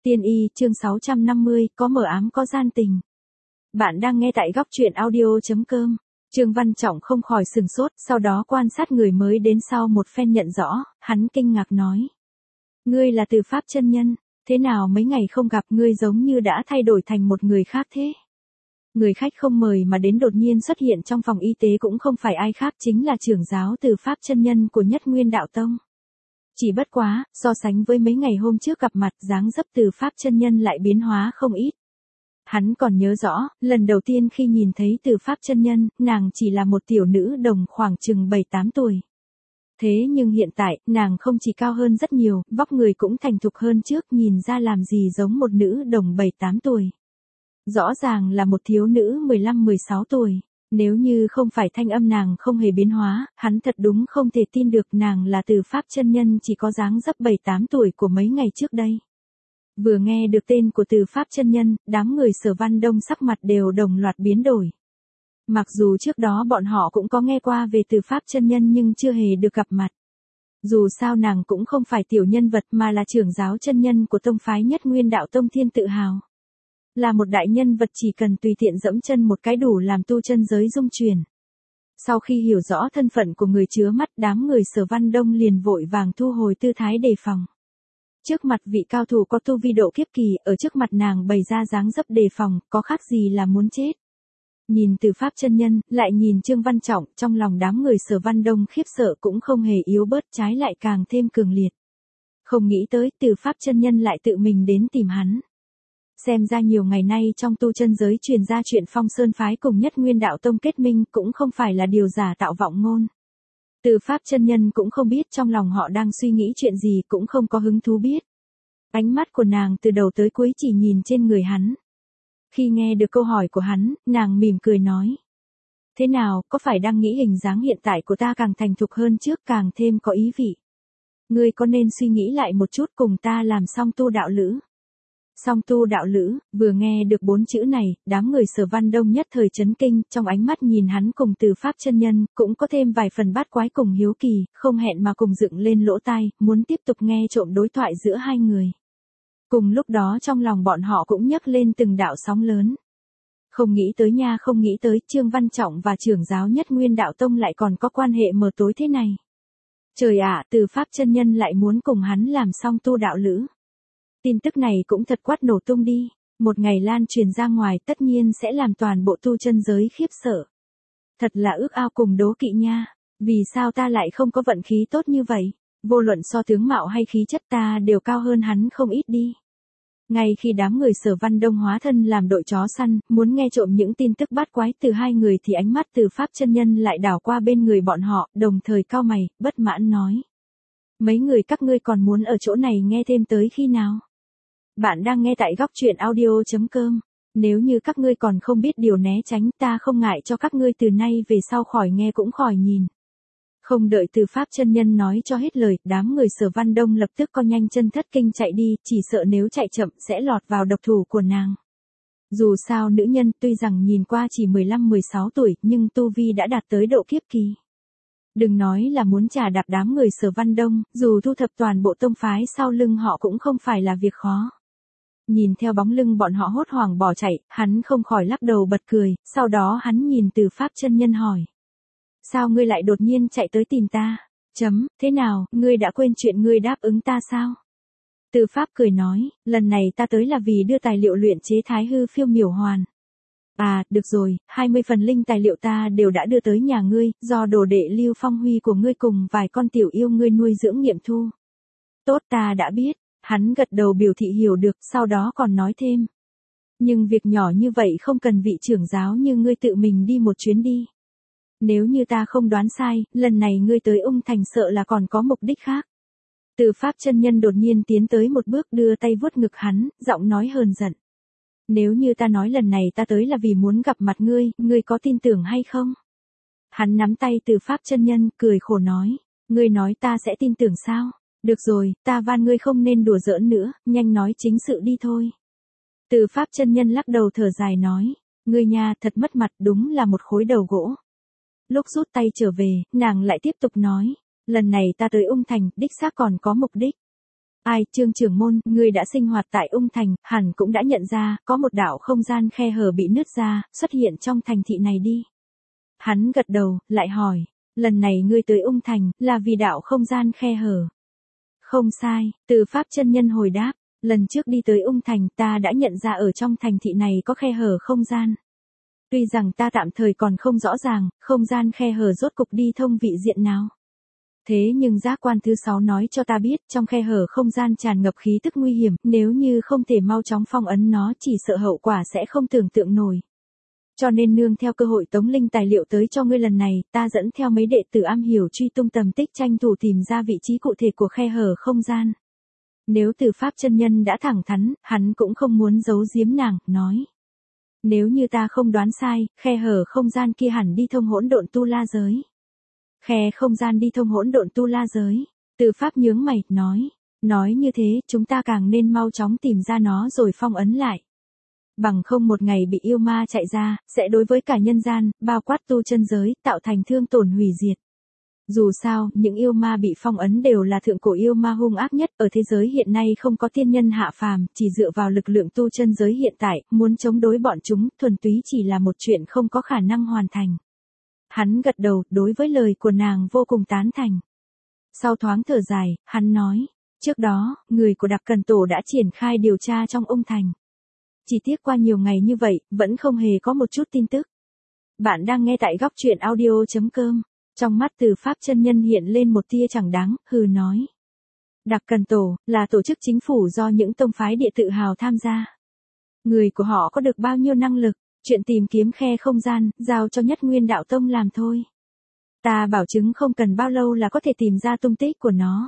Tiên y, chương 650, có mờ ám có gian tình. Bạn đang nghe tại góc truyện audio.com. Trương Văn Trọng không khỏi sừng sốt, sau đó quan sát người mới đến sau một phen nhận rõ, hắn kinh ngạc nói. Ngươi là Từ Pháp chân nhân, thế nào mấy ngày không gặp ngươi giống như đã thay đổi thành một người khác thế? Người khách không mời mà đến đột nhiên xuất hiện trong phòng y tế cũng không phải ai khác chính là trưởng giáo Từ Pháp chân nhân của Nhất Nguyên Đạo Tông. Chỉ bất quá, so sánh với mấy ngày hôm trước gặp mặt, dáng dấp Từ Pháp chân nhân lại biến hóa không ít. Hắn còn nhớ rõ, lần đầu tiên khi nhìn thấy Từ Pháp chân nhân, nàng chỉ là một tiểu nữ đồng khoảng chừng 7-8 tuổi. Thế nhưng hiện tại, nàng không chỉ cao hơn rất nhiều, vóc người cũng thành thục hơn trước, nhìn ra làm gì giống một nữ đồng 7-8 tuổi. Rõ ràng là một thiếu nữ 15-16 tuổi. Nếu như không phải thanh âm nàng không hề biến hóa, hắn thật đúng không thể tin được nàng là Từ Pháp chân nhân chỉ có dáng dấp 7-8 tuổi của mấy ngày trước đây. Vừa nghe được tên của Từ Pháp chân nhân, đám người Sở Văn Đông sắc mặt đều đồng loạt biến đổi. Mặc dù trước đó bọn họ cũng có nghe qua về Từ Pháp chân nhân nhưng chưa hề được gặp mặt. Dù sao nàng cũng không phải tiểu nhân vật mà là trưởng giáo chân nhân của tông phái Nhất Nguyên Đạo Tông Thiên Tự Hào. Là một đại nhân vật chỉ cần tùy tiện dẫm chân một cái đủ làm tu chân giới rung chuyển. Sau khi hiểu rõ thân phận của người chứa mắt, đám người Sở Văn Đông liền vội vàng thu hồi tư thái đề phòng. Trước mặt vị cao thủ có tu vi độ kiếp kỳ, ở trước mặt nàng bày ra dáng dấp đề phòng, có khác gì là muốn chết. Nhìn Từ Pháp chân nhân, lại nhìn Trương Văn Trọng, trong lòng đám người Sở Văn Đông khiếp sợ cũng không hề yếu bớt, trái lại càng thêm cường liệt. Không nghĩ tới, Từ Pháp chân nhân lại tự mình đến tìm hắn. Xem ra nhiều ngày nay trong tu chân giới truyền ra chuyện Phong Sơn phái cùng Nhất Nguyên Đạo Tông kết minh cũng không phải là điều giả tạo vọng ngôn. Từ Pháp chân nhân cũng không biết trong lòng họ đang suy nghĩ chuyện gì, cũng không có hứng thú biết. Ánh mắt của nàng từ đầu tới cuối chỉ nhìn trên người hắn. Khi nghe được câu hỏi của hắn, nàng mỉm cười nói. Thế nào, có phải đang nghĩ hình dáng hiện tại của ta càng thành thục hơn trước, càng thêm có ý vị? Ngươi có nên suy nghĩ lại một chút, cùng ta làm song tu đạo lữ? Song tu đạo lữ, vừa nghe được 4 chữ này, đám người Sở Văn Đông nhất thời chấn kinh, trong ánh mắt nhìn hắn cùng Từ Pháp chân nhân, cũng có thêm vài phần bát quái cùng hiếu kỳ, không hẹn mà cùng dựng lên lỗ tai, muốn tiếp tục nghe trộm đối thoại giữa hai người. Cùng lúc đó trong lòng bọn họ cũng nhấc lên từng đạo sóng lớn. Không nghĩ tới nha, không nghĩ tới, Trương Văn Trọng và trưởng giáo Nhất Nguyên Đạo Tông lại còn có quan hệ mờ tối thế này. Trời ạ, Từ Pháp chân nhân lại muốn cùng hắn làm song tu đạo lữ. Tin tức này cũng thật quát nổ tung đi, một ngày lan truyền ra ngoài tất nhiên sẽ làm toàn bộ tu chân giới khiếp sợ. Thật là ước ao cùng đố kỵ nha, vì sao ta lại không có vận khí tốt như vậy, vô luận so tướng mạo hay khí chất ta đều cao hơn hắn không ít đi. Ngay khi đám người Sở Văn Đông hóa thân làm đội chó săn, muốn nghe trộm những tin tức bát quái từ hai người thì ánh mắt Từ Pháp chân nhân lại đảo qua bên người bọn họ, đồng thời cau mày, bất mãn nói. Mấy người các ngươi còn muốn ở chỗ này nghe thêm tới khi nào? Bạn đang nghe tại góc truyện audio.com. Nếu như các ngươi còn không biết điều né tránh, ta không ngại cho các ngươi từ nay về sau khỏi nghe cũng khỏi nhìn. Không đợi Từ Pháp chân nhân nói cho hết lời, đám người Sở Văn Đông lập tức co nhanh chân thất kinh chạy đi, chỉ sợ nếu chạy chậm sẽ lọt vào độc thủ của nàng. Dù sao nữ nhân tuy rằng nhìn qua chỉ 15-16 tuổi, nhưng tu vi đã đạt tới độ kiếp kỳ. Đừng nói là muốn trà đạp đám người Sở Văn Đông, dù thu thập toàn bộ tông phái sau lưng họ cũng không phải là việc khó. Nhìn theo bóng lưng bọn họ hốt hoảng bỏ chạy, hắn không khỏi lắc đầu bật cười, sau đó hắn nhìn Từ Pháp chân nhân hỏi. Sao ngươi lại đột nhiên chạy tới tìm ta? Thế nào, ngươi đã quên chuyện ngươi đáp ứng ta sao? Từ Pháp cười nói, lần này ta tới là vì đưa tài liệu luyện chế Thái Hư Phiêu Miểu Hoàn. À, được rồi, 20 phần linh tài liệu ta đều đã đưa tới nhà ngươi, do đồ đệ Lưu Phong Huy của ngươi cùng vài con tiểu yêu ngươi nuôi dưỡng nghiệm thu. Tốt, ta đã biết, hắn gật đầu biểu thị hiểu được, sau đó còn nói thêm. Nhưng việc nhỏ như vậy không cần vị trưởng giáo như ngươi tự mình đi một chuyến đi. Nếu như ta không đoán sai, lần này ngươi tới Ung Thành sợ là còn có mục đích khác. Từ Pháp chân nhân đột nhiên tiến tới một bước đưa tay vuốt ngực hắn, giọng nói hờn giận. Nếu như ta nói lần này ta tới là vì muốn gặp mặt ngươi, ngươi có tin tưởng hay không? Hắn nắm tay Từ Pháp chân nhân, cười khổ nói. Ngươi nói ta sẽ tin tưởng sao? Được rồi, ta van ngươi không nên đùa giỡn nữa, nhanh nói chính sự đi thôi. Từ Pháp chân nhân lắc đầu thở dài nói. Ngươi nha, thật mất mặt, đúng là một khối đầu gỗ. Lúc rút tay trở về, nàng lại tiếp tục nói. Lần này ta tới Ung Thành, đích xác còn có mục đích. Ai, Trương trưởng môn, ngươi đã sinh hoạt tại Ung Thành, hẳn cũng đã nhận ra, có một đạo không gian khe hở bị nứt ra, xuất hiện trong thành thị này đi. Hắn gật đầu, lại hỏi, lần này ngươi tới Ung Thành, là vì đạo không gian khe hở. Không sai, Từ Pháp chân nhân hồi đáp, lần trước đi tới Ung Thành ta đã nhận ra ở trong thành thị này có khe hở không gian. Tuy rằng ta tạm thời còn không rõ ràng, không gian khe hở rốt cục đi thông vị diện nào. Thế nhưng giác quan thứ 6 nói cho ta biết, trong khe hở không gian tràn ngập khí tức nguy hiểm, nếu như không thể mau chóng phong ấn nó chỉ sợ hậu quả sẽ không tưởng tượng nổi. Cho nên nương theo cơ hội tống linh tài liệu tới cho ngươi lần này, ta dẫn theo mấy đệ tử am hiểu truy tung tầm tích tranh thủ tìm ra vị trí cụ thể của khe hở không gian. Nếu Từ Pháp chân nhân đã thẳng thắn, hắn cũng không muốn giấu giếm nàng, nói. Nếu như ta không đoán sai, khe hở không gian kia hẳn đi thông hỗn độn tu la giới. Khe không gian đi thông hỗn độn tu la giới. Từ Pháp nhướng mày, nói. Nói như thế, chúng ta càng nên mau chóng tìm ra nó rồi phong ấn lại. Bằng không một ngày bị yêu ma chạy ra, sẽ đối với cả nhân gian, bao quát tu chân giới, tạo thành thương tổn hủy diệt. Dù sao, những yêu ma bị phong ấn đều là thượng cổ yêu ma hung ác nhất, ở thế giới hiện nay không có tiên nhân hạ phàm, chỉ dựa vào lực lượng tu chân giới hiện tại, muốn chống đối bọn chúng, thuần túy chỉ là một chuyện không có khả năng hoàn thành. Hắn gật đầu, đối với lời của nàng vô cùng tán thành. Sau thoáng thở dài, hắn nói, trước đó, người của Đặc Cần Tổ đã triển khai điều tra trong Ung Thành. Chỉ tiếc qua nhiều ngày như vậy, vẫn không hề có một chút tin tức. Bạn đang nghe tại góc truyện audio.com. Trong mắt Từ Pháp chân nhân hiện lên một tia chẳng đáng, hừ nói. Đặc Cần Tổ, là tổ chức chính phủ do những tông phái địa tự hào tham gia. Người của họ có được bao nhiêu năng lực, chuyện tìm kiếm khe không gian, giao cho Nhất Nguyên Đạo Tông làm thôi. Ta bảo chứng không cần bao lâu là có thể tìm ra tung tích của nó.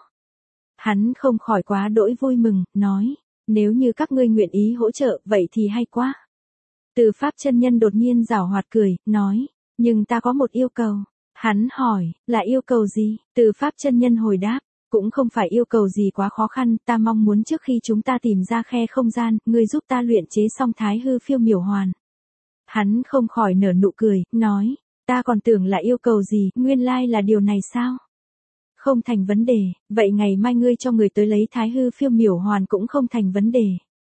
Hắn không khỏi quá đỗi vui mừng, nói, nếu như các ngươi nguyện ý hỗ trợ, vậy thì hay quá. Từ Pháp chân nhân đột nhiên giảo hoạt cười, nói, nhưng ta có một yêu cầu. Hắn hỏi, là yêu cầu gì? Từ Pháp chân nhân hồi đáp, cũng không phải yêu cầu gì quá khó khăn, ta mong muốn trước khi chúng ta tìm ra khe không gian, ngươi giúp ta luyện chế xong Thái Hư Phiêu Miểu Hoàn. Hắn không khỏi nở nụ cười, nói, ta còn tưởng là yêu cầu gì, nguyên lai là điều này sao? Không thành vấn đề, vậy ngày mai ngươi cho người tới lấy Thái Hư Phiêu Miểu Hoàn cũng không thành vấn đề.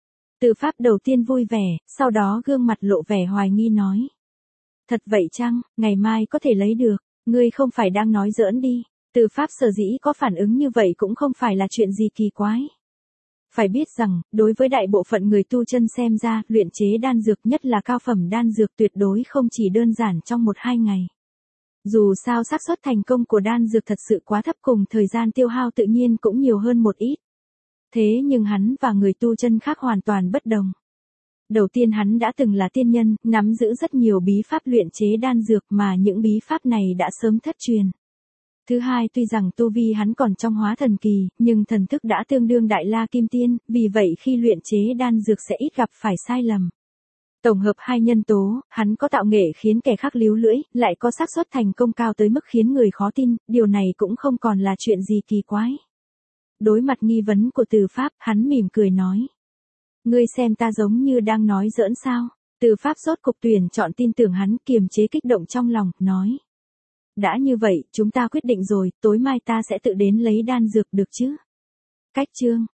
Từ Pháp đầu tiên vui vẻ, sau đó gương mặt lộ vẻ hoài nghi nói. Thật vậy chăng, ngày mai có thể lấy được, ngươi không phải đang nói giỡn đi. Từ Pháp sở dĩ có phản ứng như vậy cũng không phải là chuyện gì kỳ quái. Phải biết rằng, đối với đại bộ phận người tu chân xem ra, luyện chế đan dược nhất là cao phẩm đan dược tuyệt đối không chỉ đơn giản trong 1-2 ngày. Dù sao xác suất thành công của đan dược thật sự quá thấp cùng thời gian tiêu hao tự nhiên cũng nhiều hơn một ít. Thế nhưng hắn và người tu chân khác hoàn toàn bất đồng. Đầu tiên hắn đã từng là tiên nhân, nắm giữ rất nhiều bí pháp luyện chế đan dược mà những bí pháp này đã sớm thất truyền. Thứ hai, tuy rằng tu vi hắn còn trong hóa thần kỳ, nhưng thần thức đã tương đương Đại La Kim Tiên, vì vậy khi luyện chế đan dược sẽ ít gặp phải sai lầm. Tổng hợp hai nhân tố, hắn có tạo nghệ khiến kẻ khác líu lưỡi, lại có xác suất thành công cao tới mức khiến người khó tin, điều này cũng không còn là chuyện gì kỳ quái. Đối mặt nghi vấn của Từ Pháp, hắn mỉm cười nói. Ngươi xem ta giống như đang nói giỡn sao? Từ Pháp rốt cục tuyển chọn tin tưởng hắn, kiềm chế kích động trong lòng, nói. Đã như vậy, chúng ta quyết định rồi, tối mai ta sẽ tự đến lấy đan dược được chứ? Cách chương.